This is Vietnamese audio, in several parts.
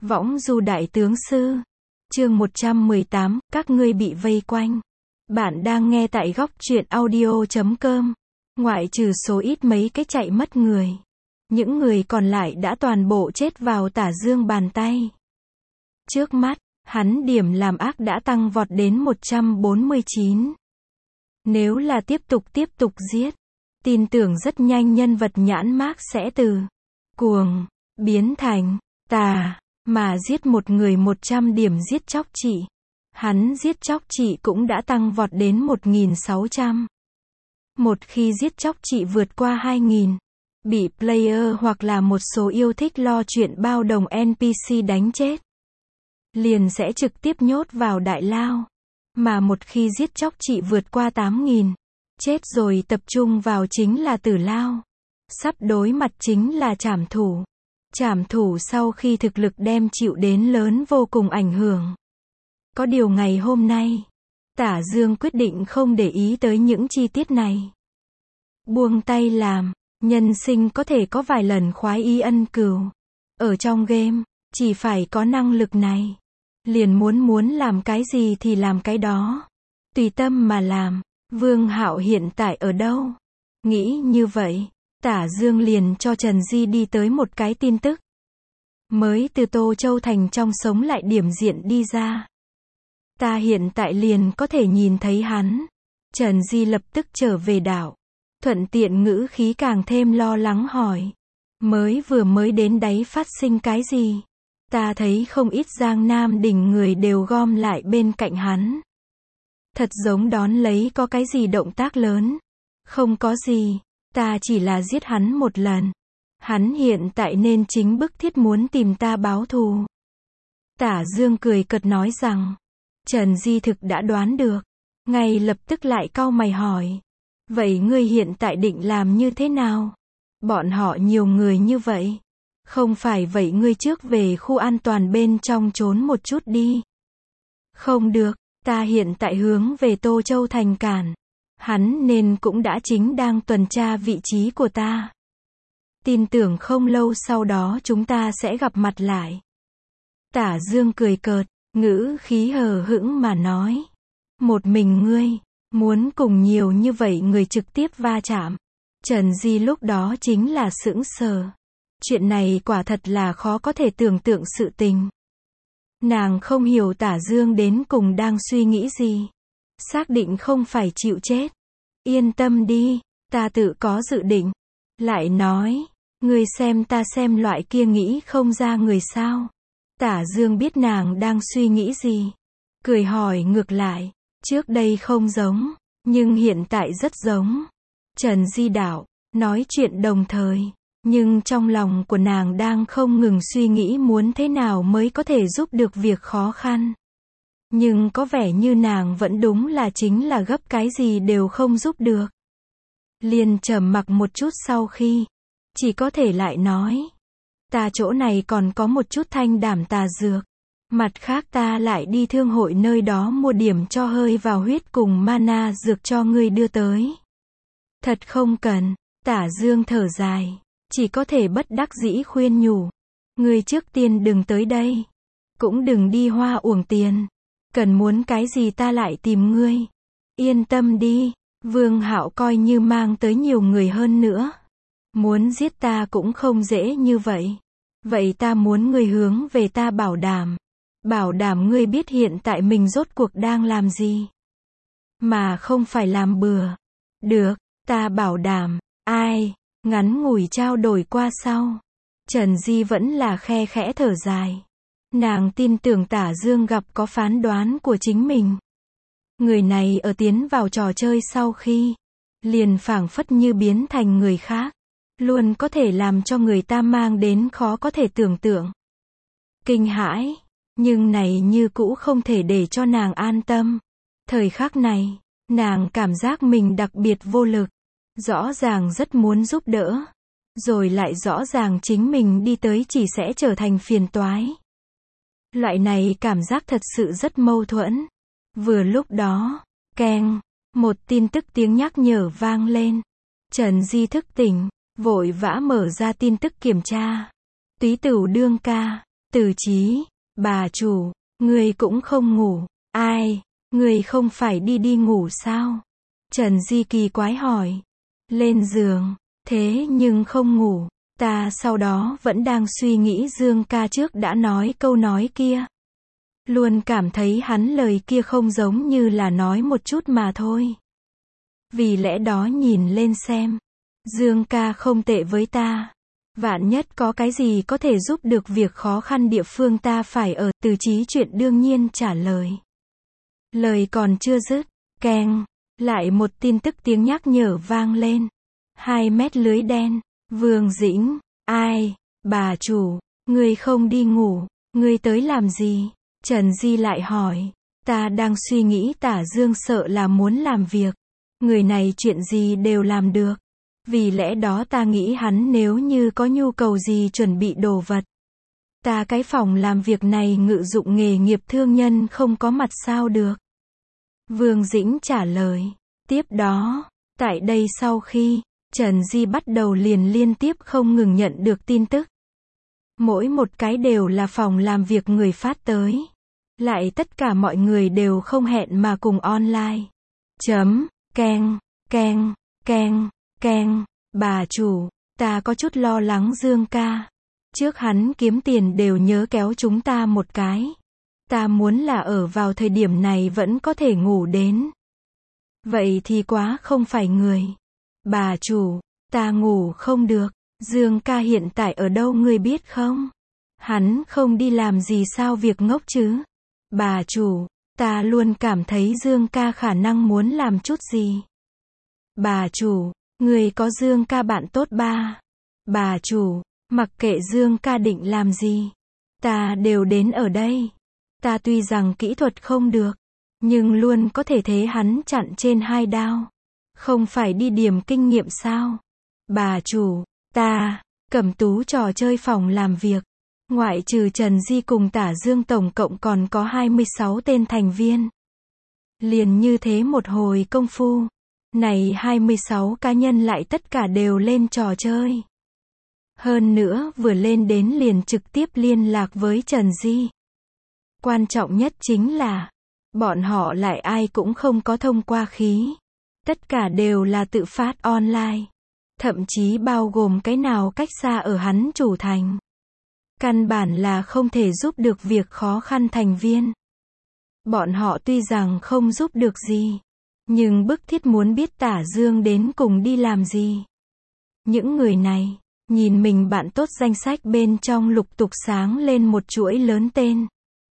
Võng du đại tướng sư. Chương 118, các ngươi bị vây quanh. Bạn đang nghe tại góc truyện audio.com. Ngoại trừ số ít mấy cái chạy mất người, những người còn lại đã toàn bộ chết vào Tả Dương bàn tay. Trước mắt, hắn điểm làm ác đã tăng vọt đến 149. Nếu là tiếp tục giết, tin tưởng rất nhanh nhân vật nhãn mác sẽ từ cuồng biến thành tà, mà giết một người 100 điểm giết chóc trị. Hắn giết chóc trị cũng đã tăng vọt đến 1600. Một khi giết chóc trị vượt qua 2000, bị player hoặc là một số yêu thích lo chuyện bao đồng NPC đánh chết, liền sẽ trực tiếp nhốt vào đại lao. Mà một khi giết chóc trị vượt qua 8000, chết rồi tập trung vào chính là tử lao. Sắp đối mặt chính là trảm thủ. Trảm thủ sau khi thực lực đem chịu đến lớn vô cùng ảnh hưởng. Có điều ngày hôm nay, Tả Dương quyết định không để ý tới những chi tiết này. Buông tay làm, nhân sinh có thể có vài lần khoái ý ân cừu. Ở trong game, chỉ phải có năng lực này, liền muốn làm cái gì thì làm cái đó. Tùy tâm mà làm. Vương Hạo hiện tại ở đâu? Nghĩ như vậy, Tả Dương liền cho Trần Di đi tới một cái tin tức. Mới từ Tô Châu Thành trong sống lại điểm diện đi ra. Ta hiện tại liền có thể nhìn thấy hắn. Trần Di lập tức trở về đảo. Thuận tiện ngữ khí càng thêm lo lắng hỏi. Vừa mới đến đấy phát sinh cái gì? Ta thấy không ít Giang Nam đỉnh người đều gom lại bên cạnh hắn. Thật giống đón lấy có cái gì động tác lớn. Không có gì, ta chỉ là giết hắn một lần. Hắn hiện tại nên chính bức thiết muốn tìm ta báo thù. Tả Dương cười cợt nói rằng, Trần Di thực đã đoán được, ngay lập tức lại cau mày hỏi. Vậy ngươi hiện tại định làm như thế nào? Bọn họ nhiều người như vậy. Không phải vậy ngươi trước về khu an toàn bên trong trốn một chút đi. Không được, ta hiện tại hướng về Tô Châu Thành cản. Hắn nên cũng đã chính đang tuần tra vị trí của ta. Tin tưởng không lâu sau đó chúng ta sẽ gặp mặt lại. Tả Dương cười cợt, ngữ khí hờ hững mà nói. Một mình ngươi, muốn cùng nhiều như vậy người trực tiếp va chạm. Trần Di lúc đó chính là sững sờ. Chuyện này quả thật là khó có thể tưởng tượng sự tình. Nàng không hiểu Tả Dương đến cùng đang suy nghĩ gì. Xác định không phải chịu chết. Yên tâm đi, ta tự có dự định. Lại nói, ngươi xem ta xem loại kia nghĩ không ra người sao. Tả Dương biết nàng đang suy nghĩ gì. Cười hỏi ngược lại, trước đây không giống, nhưng hiện tại rất giống. Trần Di đảo, nói chuyện đồng thời, nhưng trong lòng của nàng đang không ngừng suy nghĩ muốn thế nào mới có thể giúp được việc khó khăn. Nhưng có vẻ như nàng vẫn đúng là chính là gấp cái gì đều không giúp được. Liền trầm mặc một chút sau khi, chỉ có thể lại nói. Ta chỗ này còn có một chút thanh đảm tà dược. Mặt khác ta lại đi thương hội nơi đó mua điểm cho hơi vào huyết cùng mana dược cho ngươi đưa tới. Thật không cần, Tả Dương thở dài, chỉ có thể bất đắc dĩ khuyên nhủ. Ngươi trước tiên đừng tới đây. Cũng đừng đi hoa uổng tiền. Cần muốn cái gì ta lại tìm ngươi. Yên tâm đi, Vương Hạo coi như mang tới nhiều người hơn nữa. Muốn giết ta cũng không dễ như vậy. Vậy ta muốn ngươi hướng về ta bảo đảm. Bảo đảm ngươi biết hiện tại mình rốt cuộc đang làm gì. Mà không phải làm bừa. Được, ta bảo đảm. Ai? Ngắn ngủi trao đổi qua sau. Trần Di vẫn là khe khẽ thở dài. Nàng tin tưởng Tả Dương gặp có phán đoán của chính mình. Người này ở tiến vào trò chơi sau khi, liền phảng phất như biến thành người khác. Luôn có thể làm cho người ta mang đến khó có thể tưởng tượng. Kinh hãi, nhưng này như cũ không thể để cho nàng an tâm. Thời khắc này, nàng cảm giác mình đặc biệt vô lực. Rõ ràng rất muốn giúp đỡ. Rồi lại rõ ràng chính mình đi tới chỉ sẽ trở thành phiền toái. Loại này cảm giác thật sự rất mâu thuẫn. Vừa lúc đó, keng, một tin tức tiếng nhắc nhở vang lên. Trần Di thức tỉnh, vội vã mở ra tin tức kiểm tra. Túy Tửu đương ca, Từ Chí, bà chủ, người cũng không ngủ. Ai, người không phải đi ngủ sao? Trần Di kỳ quái hỏi. Lên giường, thế nhưng không ngủ. Ta sau đó vẫn đang suy nghĩ Dương ca trước đã nói câu nói kia. Luôn cảm thấy hắn lời kia không giống như là nói một chút mà thôi. Vì lẽ đó nhìn lên xem. Dương ca không tệ với ta. Vạn nhất có cái gì có thể giúp được việc khó khăn địa phương ta phải ở. Từ Chí chuyện đương nhiên trả lời. Lời còn chưa dứt. Keng. Lại một tin tức tiếng nhắc nhở vang lên. 2 mét lưới đen. Vương Dĩnh. Ai? Bà chủ. Ngươi không đi ngủ. Ngươi tới làm gì? Trần Di lại hỏi. Ta đang suy nghĩ Tả Dương sợ là muốn làm việc. Người này chuyện gì đều làm được. Vì lẽ đó ta nghĩ hắn nếu như có nhu cầu gì chuẩn bị đồ vật. Ta cái phòng làm việc này ngự dụng nghề nghiệp thương nhân không có mặt sao được. Vương Dĩnh trả lời. Tiếp đó, tại đây sau khi, Trần Di bắt đầu liền liên tiếp không ngừng nhận được tin tức. Mỗi một cái đều là phòng làm việc người phát tới. Lại tất cả mọi người đều không hẹn mà cùng online. Keng, keng, keng, keng. Bà chủ, ta có chút lo lắng Dương ca. Trước hắn kiếm tiền đều nhớ kéo chúng ta một cái. Ta muốn là ở vào thời điểm này vẫn có thể ngủ đến. Vậy thì quá không phải người. Bà chủ, ta ngủ không được. Dương ca hiện tại ở đâu ngươi biết không? Hắn không đi làm gì sao việc ngốc chứ? Bà chủ, ta luôn cảm thấy Dương ca khả năng muốn làm chút gì. Bà chủ, người có Dương ca bạn tốt ba. Bà chủ, mặc kệ Dương ca định làm gì, ta đều đến ở đây. Ta tuy rằng kỹ thuật không được, nhưng luôn có thể thế hắn chặn trên 2 đao. Không phải đi điểm kinh nghiệm sao? Bà chủ, ta, Cẩm Tú trò chơi phòng làm việc. Ngoại trừ Trần Di cùng Tả Dương tổng cộng còn có 26 tên thành viên. Liền như thế một hồi công phu. Này 26 cá nhân lại tất cả đều lên trò chơi. Hơn nữa vừa lên đến liền trực tiếp liên lạc với Trần Di. Quan trọng nhất chính là, bọn họ lại ai cũng không có thông qua khí. Tất cả đều là tự phát online. Thậm chí bao gồm cái nào cách xa ở hắn chủ thành. Căn bản là không thể giúp được việc khó khăn thành viên. Bọn họ tuy rằng không giúp được gì, nhưng bức thiết muốn biết Tả Dương đến cùng đi làm gì. Những người này, nhìn mình bạn tốt danh sách bên trong lục tục sáng lên một chuỗi lớn tên.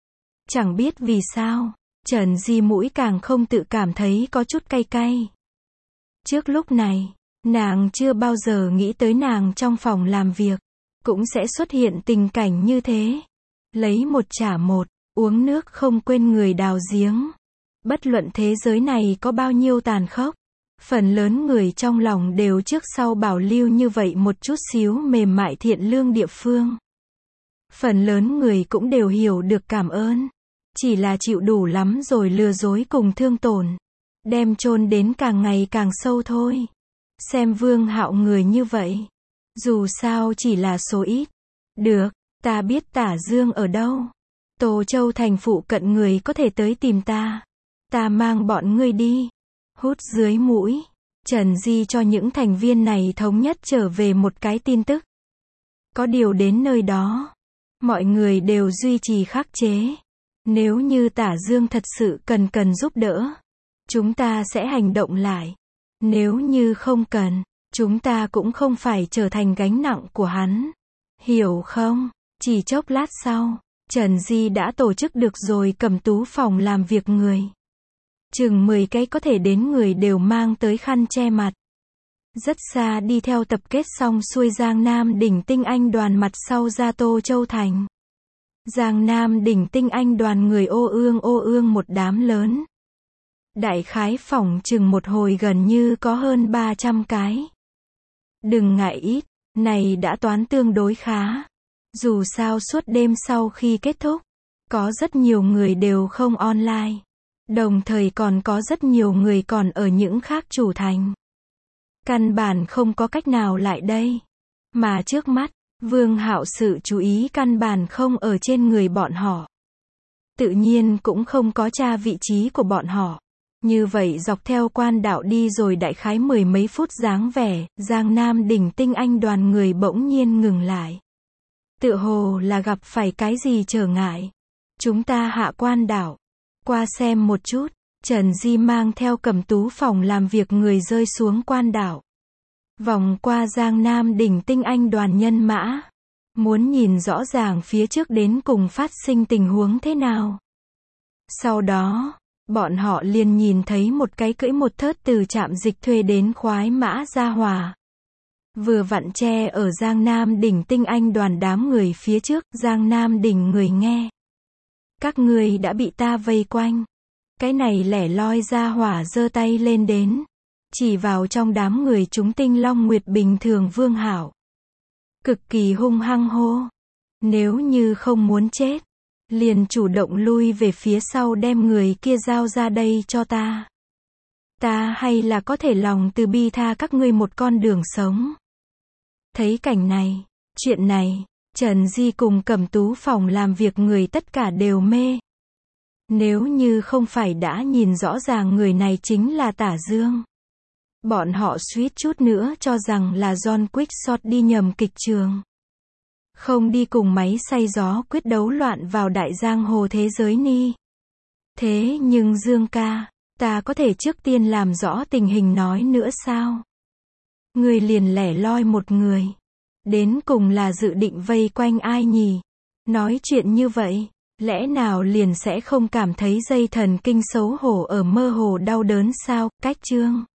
Chẳng biết vì sao, Trần Di mũi càng không tự cảm thấy có chút cay cay. Trước lúc này, nàng chưa bao giờ nghĩ tới nàng trong phòng làm việc, cũng sẽ xuất hiện tình cảnh như thế. Lấy một trả một, uống nước không quên người đào giếng. Bất luận thế giới này có bao nhiêu tàn khốc, phần lớn người trong lòng đều trước sau bảo lưu như vậy một chút xíu mềm mại thiện lương địa phương. Phần lớn người cũng đều hiểu được cảm ơn. Chỉ là chịu đủ lắm rồi lừa dối cùng thương tổn. Đem chôn đến càng ngày càng sâu thôi. Xem Vương Hạo người như vậy. Dù sao chỉ là số ít. Được, ta biết Tả Dương ở đâu. Tô Châu thành phụ cận người có thể tới tìm ta. Ta mang bọn ngươi đi. Hút dưới mũi. Trần Di cho những thành viên này thống nhất trở về một cái tin tức. Có điều đến nơi đó, mọi người đều duy trì khắc chế. Nếu như Tả Dương thật sự cần giúp đỡ, chúng ta sẽ hành động lại. Nếu như không cần, chúng ta cũng không phải trở thành gánh nặng của hắn. Hiểu không? Chỉ chốc lát sau, Trần Di đã tổ chức được rồi Cẩm Tú phòng làm việc người. Chừng 10 cái có thể đến người đều mang tới khăn che mặt. Rất xa đi theo tập kết xong xuôi Giang Nam đỉnh tinh anh đoàn mặt sau ra Tô Châu thành. Giang Nam đỉnh tinh anh đoàn người ô ương một đám lớn. Đại khái phỏng chừng một hồi gần như có hơn 300 cái. Đừng ngại ít, này đã toán tương đối khá. Dù sao suốt đêm sau khi kết thúc, có rất nhiều người đều không online. Đồng thời còn có rất nhiều người còn ở những khác chủ thành. Căn bản không có cách nào lại đây. Mà trước mắt, Vương Hạo sự chú ý căn bản không ở trên người bọn họ. Tự nhiên cũng không có tra vị trí của bọn họ. Như vậy dọc theo quan đạo đi rồi đại khái 10 mấy phút dáng vẻ, Giang Nam đỉnh tinh anh đoàn người bỗng nhiên ngừng lại. Tựa hồ là gặp phải cái gì trở ngại. Chúng ta hạ quan đảo. Qua xem một chút. Trần Di mang theo Cẩm Tú phòng làm việc người rơi xuống quan đảo. Vòng qua Giang Nam đỉnh tinh anh đoàn nhân mã. Muốn nhìn rõ ràng phía trước đến cùng phát sinh tình huống thế nào. Sau đó, bọn họ liền nhìn thấy một cái cưỡi một thớt từ trạm dịch thuê đến khoái mã Gia Hòa. Vừa vặn che ở Giang Nam đỉnh tinh anh đoàn đám người phía trước, Giang Nam đỉnh người nghe. Các ngươi đã bị ta vây quanh. Cái này lẻ loi Gia Hỏa giơ tay lên đến. Chỉ vào trong đám người chúng Tinh Long Nguyệt bình thường Vương Hạo. Cực kỳ hung hăng hô. Nếu như không muốn chết, liền chủ động lui về phía sau đem người kia giao ra đây cho ta. Ta hay là có thể lòng từ bi tha các ngươi một con đường sống. Thấy cảnh này, chuyện này, Trần Di cùng Cẩm Tú phòng làm việc người tất cả đều mê. Nếu như không phải đã nhìn rõ ràng người này chính là Tả Dương. Bọn họ suýt chút nữa cho rằng là John Quixote đi nhầm kịch trường. Không đi cùng máy xay gió quyết đấu loạn vào đại giang hồ thế giới ni. Thế nhưng Dương ca, ta có thể trước tiên làm rõ tình hình nói nữa sao? Người liền lẻ loi một người. Đến cùng là dự định vây quanh ai nhỉ? Nói chuyện như vậy, lẽ nào liền sẽ không cảm thấy dây thần kinh xấu hổ ở mơ hồ đau đớn sao? Cách chương